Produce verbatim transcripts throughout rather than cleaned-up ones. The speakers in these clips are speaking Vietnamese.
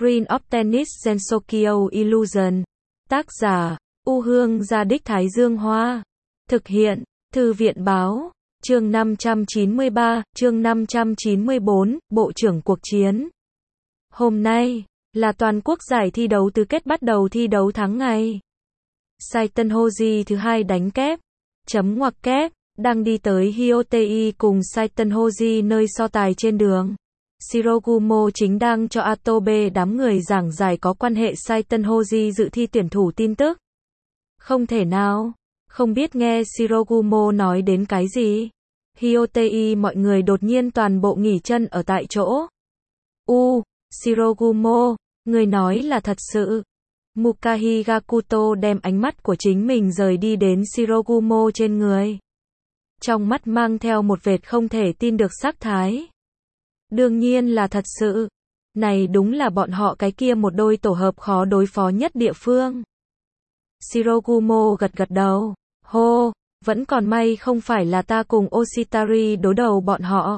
Green of Tennis Gensokyo Illusion. Tác giả, U Hương Gia Đích Thái Dương Hoa. Thực hiện, Thư viện Báo. Chương năm trăm chín mươi ba, chương năm trăm chín mươi bốn, Bộ trưởng cuộc chiến. Hôm nay, là toàn quốc giải thi đấu tứ kết bắt đầu thi đấu tháng ngày. Saiten Hoji thứ hai đánh kép. Chấm ngoặc kép, đang đi tới Hyotei cùng Saiten Hoji nơi so tài trên đường. Shirogumo chính đang cho Atobe đám người giảng giải có quan hệ Saiten Hoji dự thi tuyển thủ tin tức. Không thể nào, không biết nghe Shirogumo nói đến cái gì. Hyotei mọi người đột nhiên toàn bộ nghỉ chân ở tại chỗ. U, Shirogumo, người nói là thật sự. Mukahi Gakuto đem ánh mắt của chính mình rời đi đến Shirogumo trên người. Trong mắt mang theo một vệt không thể tin được sắc thái. Đương nhiên là thật sự. Này đúng là bọn họ cái kia một đôi tổ hợp khó đối phó nhất địa phương. Shirogumo gật gật đầu. Hô, vẫn còn may không phải là ta cùng Oshitari đối đầu bọn họ.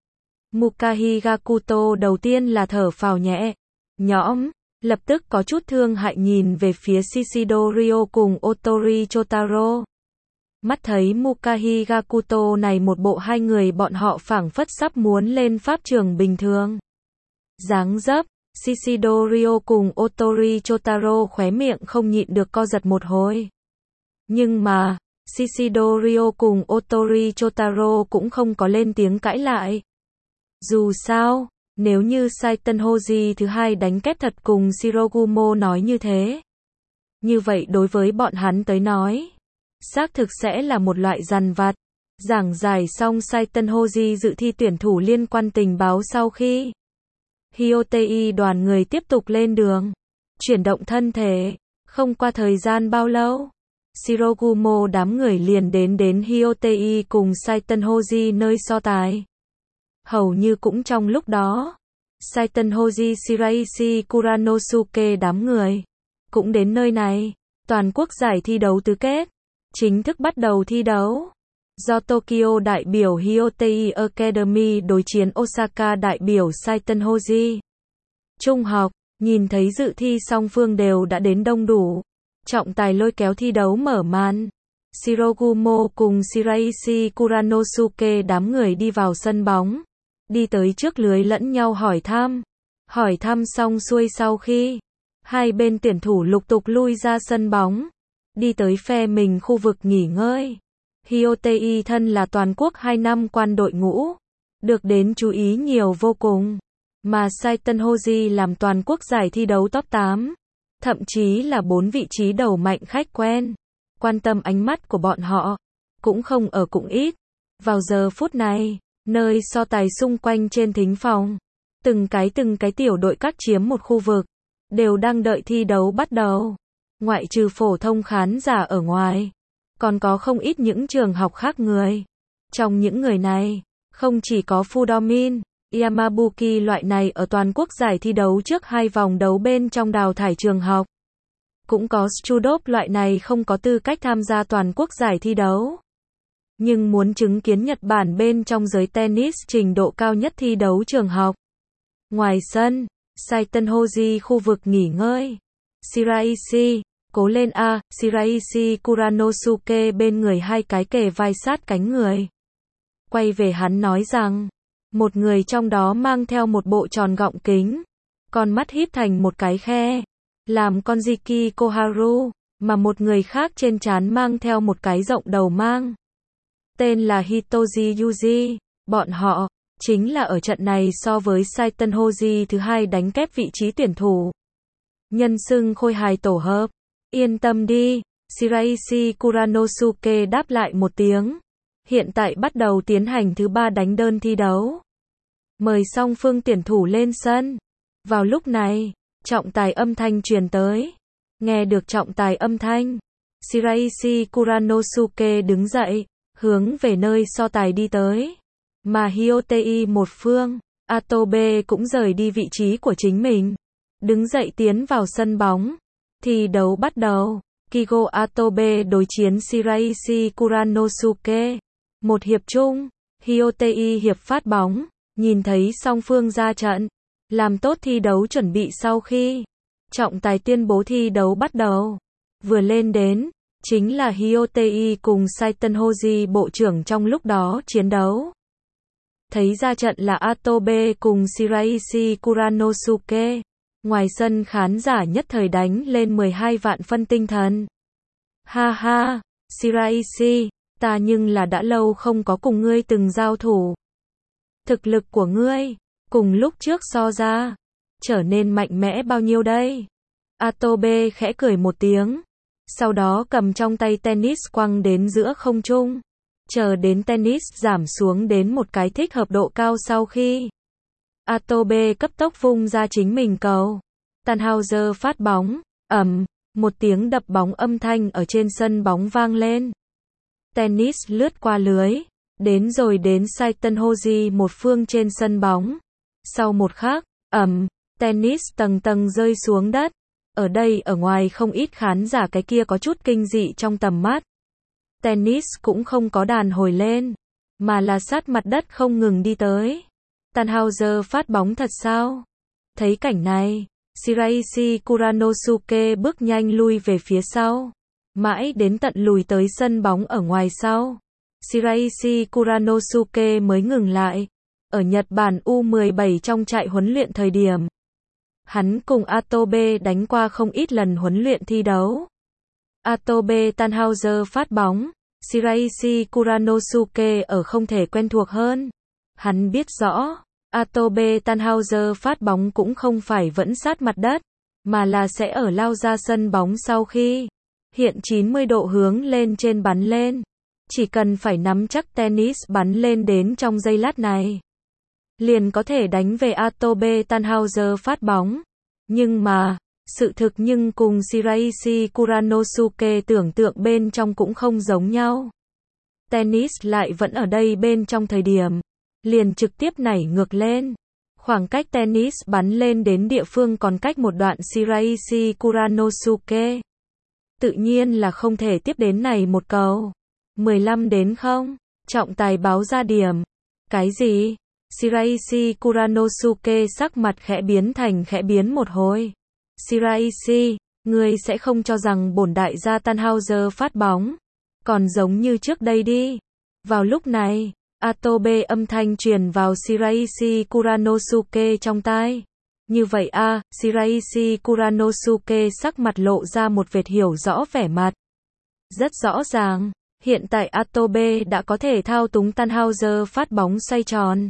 Mukahi Gakuto đầu tiên là thở phào nhẹ nhõm, lập tức có chút thương hại nhìn về phía Shishido Ryo cùng Otori Chotaro. Mắt thấy Mukahi Gakuto này một bộ hai người bọn họ phảng phất sắp muốn lên pháp trường bình thường. Dáng dấp, Shishido Ryo cùng Otori Chotaro khóe miệng không nhịn được co giật một hồi. Nhưng mà, Shishido Ryo cùng Otori Chotaro cũng không có lên tiếng cãi lại. Dù sao, nếu như Saiten Hoji thứ hai đánh kép thật cùng Shirogumo nói như thế. Như vậy đối với bọn hắn tới nói, xác thực sẽ là một loại dằn vặt. Giảng giải xong Saiten Hoji dự thi tuyển thủ liên quan tình báo sau khi Hyotei đoàn người tiếp tục lên đường, chuyển động thân thể, không qua thời gian bao lâu, Shirogumo đám người liền đến đến Hyotei cùng Saiten Hoji nơi so tài. Hầu như cũng trong lúc đó, Saiten Hoji Shiraishi Kuranosuke đám người cũng đến nơi này. Toàn quốc giải thi đấu tứ kết chính thức bắt đầu thi đấu. Do Tokyo đại biểu Hyotei Academy đối chiến Osaka đại biểu Saiten Hoji. Trung học, nhìn thấy dự thi song phương đều đã đến đông đủ. Trọng tài lôi kéo thi đấu mở màn. Shirogumo cùng Shiraishi Kuranosuke đám người đi vào sân bóng. Đi tới trước lưới lẫn nhau hỏi thăm. Hỏi thăm xong xuôi sau khi hai bên tuyển thủ lục tục lui ra sân bóng. Đi tới phe mình khu vực nghỉ ngơi. Hyotei thân là toàn quốc hai năm quan đội ngũ. Được đến chú ý nhiều vô cùng. Mà Saiten Hoji làm toàn quốc giải thi đấu top tám. Thậm chí là bốn vị trí đầu mạnh khách quen. Quan tâm ánh mắt của bọn họ. Cũng không ở cũng ít. Vào giờ phút này, nơi so tài xung quanh trên thính phòng. Từng cái từng cái tiểu đội các chiếm một khu vực. Đều đang đợi thi đấu bắt đầu. Ngoại trừ phổ thông khán giả ở ngoài. Còn có không ít những trường học khác người. Trong những người này, không chỉ có Fudomin, Yamabuki loại này ở toàn quốc giải thi đấu trước hai vòng đấu bên trong đào thải trường học. Cũng có Studop loại này không có tư cách tham gia toàn quốc giải thi đấu. Nhưng muốn chứng kiến Nhật Bản bên trong giới tennis trình độ cao nhất thi đấu trường học. Ngoài sân, Saiten Hoji khu vực nghỉ ngơi. Shiraishi, cố lên a, Shiraishi Kuranosuke bên người hai cái kề vai sát cánh người. Quay về hắn nói rằng, một người trong đó mang theo một bộ tròn gọng kính, con mắt híp thành một cái khe, làm con Jiki Koharu, mà một người khác trên trán mang theo một cái rộng đầu mang. Tên là Hitoji Yuji, bọn họ, chính là ở trận này so với Saiten Hoji thứ hai đánh kép vị trí tuyển thủ. Nhân xưng khôi hài tổ hợp. Yên tâm đi, Shiraishi Kuranosuke đáp lại một tiếng. Hiện tại bắt đầu tiến hành thứ ba đánh đơn thi đấu. Mời song phương tuyển thủ lên sân. Vào lúc này, trọng tài âm thanh truyền tới. Nghe được trọng tài âm thanh, Shiraishi Kuranosuke đứng dậy, hướng về nơi so tài đi tới. Mà Hyotei một phương, Atobe cũng rời đi vị trí của chính mình. Đứng dậy tiến vào sân bóng. Thi đấu bắt đầu. Kigo Atobe đối chiến Shiraishi Kuranosuke. Một hiệp chung, Hyotei hiệp phát bóng, nhìn thấy song phương ra trận. làm tốt thi đấu chuẩn bị sau khi trọng tài tuyên bố thi đấu bắt đầu. Vừa lên đến, chính là Hyotei cùng Saiten Hoji bộ trưởng trong lúc đó chiến đấu. Thấy ra trận là Atobe cùng Shiraishi Kuranosuke. Ngoài sân khán giả nhất thời đánh lên mười hai vạn phân tinh thần. Ha ha, Shiraishi, ta nhưng là đã lâu không có cùng ngươi từng giao thủ. Thực lực của ngươi, cùng lúc trước so ra, trở nên mạnh mẽ bao nhiêu đây? Atobe khẽ cười một tiếng, sau đó cầm trong tay tennis quăng đến giữa không trung. Chờ đến tennis giảm xuống đến một cái thích hợp độ cao sau khi Atobe cấp tốc vung ra chính mình cầu. Tannhauser phát bóng, ầm, một tiếng đập bóng âm thanh ở trên sân bóng vang lên. Tennis lướt qua lưới, đến rồi đến Saiten Hoji một phương trên sân bóng. Sau một khắc, ầm, tennis tầng tầng rơi xuống đất. Ở đây ở ngoài không ít khán giả cái kia có chút kinh dị trong tầm mắt. Tennis cũng không có đàn hồi lên, mà là sát mặt đất không ngừng đi tới. Tannhauser phát bóng thật sao? Thấy cảnh này, Shiraishi Kuranosuke bước nhanh lui về phía sau, mãi đến tận lùi tới sân bóng ở ngoài sau. Shiraishi Kuranosuke mới ngừng lại. Ở Nhật Bản U mười bảy trong trại huấn luyện thời điểm, hắn cùng Atobe đánh qua không ít lần huấn luyện thi đấu. Atobe Tannhauser phát bóng, Shiraishi Kuranosuke ở không thể quen thuộc hơn. Hắn biết rõ, Atobe Tannhauser phát bóng cũng không phải vẫn sát mặt đất, mà là sẽ ở lao ra sân bóng sau khi hiện chín mươi độ hướng lên trên bắn lên. Chỉ cần phải nắm chắc tennis bắn lên đến trong giây lát này, liền có thể đánh về Atobe Tannhauser phát bóng. Nhưng mà, sự thực nhưng cùng Shiraishi Kuranosuke tưởng tượng bên trong cũng không giống nhau. Tennis lại vẫn ở đây bên trong thời điểm, liền trực tiếp nảy ngược lên. Khoảng cách tennis bắn lên đến địa phương còn cách một đoạn Shiraishi Kuranosuke. Tự nhiên là không thể tiếp đến này một cầu. mười lăm đến không, trọng tài báo ra điểm. Cái gì? Shiraishi Kuranosuke sắc mặt khẽ biến thành khẽ biến một hồi. Shiraishi, ngươi sẽ không cho rằng bổn đại gia Tannhauser phát bóng còn giống như trước đây đi. Vào lúc này, Atobe âm thanh truyền vào Shiraishi Kuranosuke trong tai. Như vậy a, à, Shiraishi Kuranosuke sắc mặt lộ ra một vệt hiểu rõ vẻ mặt. Rất rõ ràng, hiện tại Atobe đã có thể thao túng Tannhauser phát bóng xoay tròn,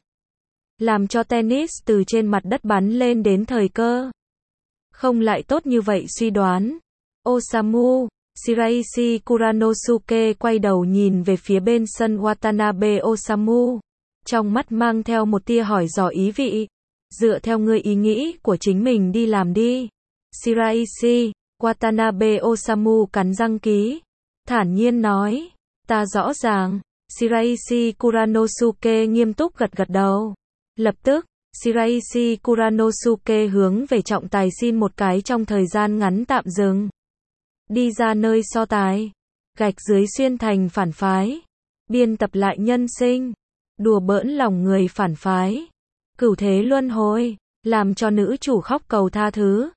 làm cho tennis từ trên mặt đất bắn lên đến thời cơ. Không lại tốt như vậy suy đoán. Osamu, Shiraishi Kuranosuke quay đầu nhìn về phía bên sân Watanabe Osamu, trong mắt mang theo một tia hỏi dò ý vị. Dựa theo ngươi ý nghĩ của chính mình đi làm đi. Shiraishi, Watanabe Osamu cắn răng ký, thản nhiên nói, ta rõ ràng. Shiraishi Kuranosuke nghiêm túc gật gật đầu. Lập tức, Shiraishi Kuranosuke hướng về trọng tài xin một cái trong thời gian ngắn tạm dừng. Đi ra nơi so tài, gạch dưới xuyên thành phản phái, biên tập lại nhân sinh, đùa bỡn lòng người phản phái, cửu thế luân hồi, làm cho nữ chủ khóc cầu tha thứ.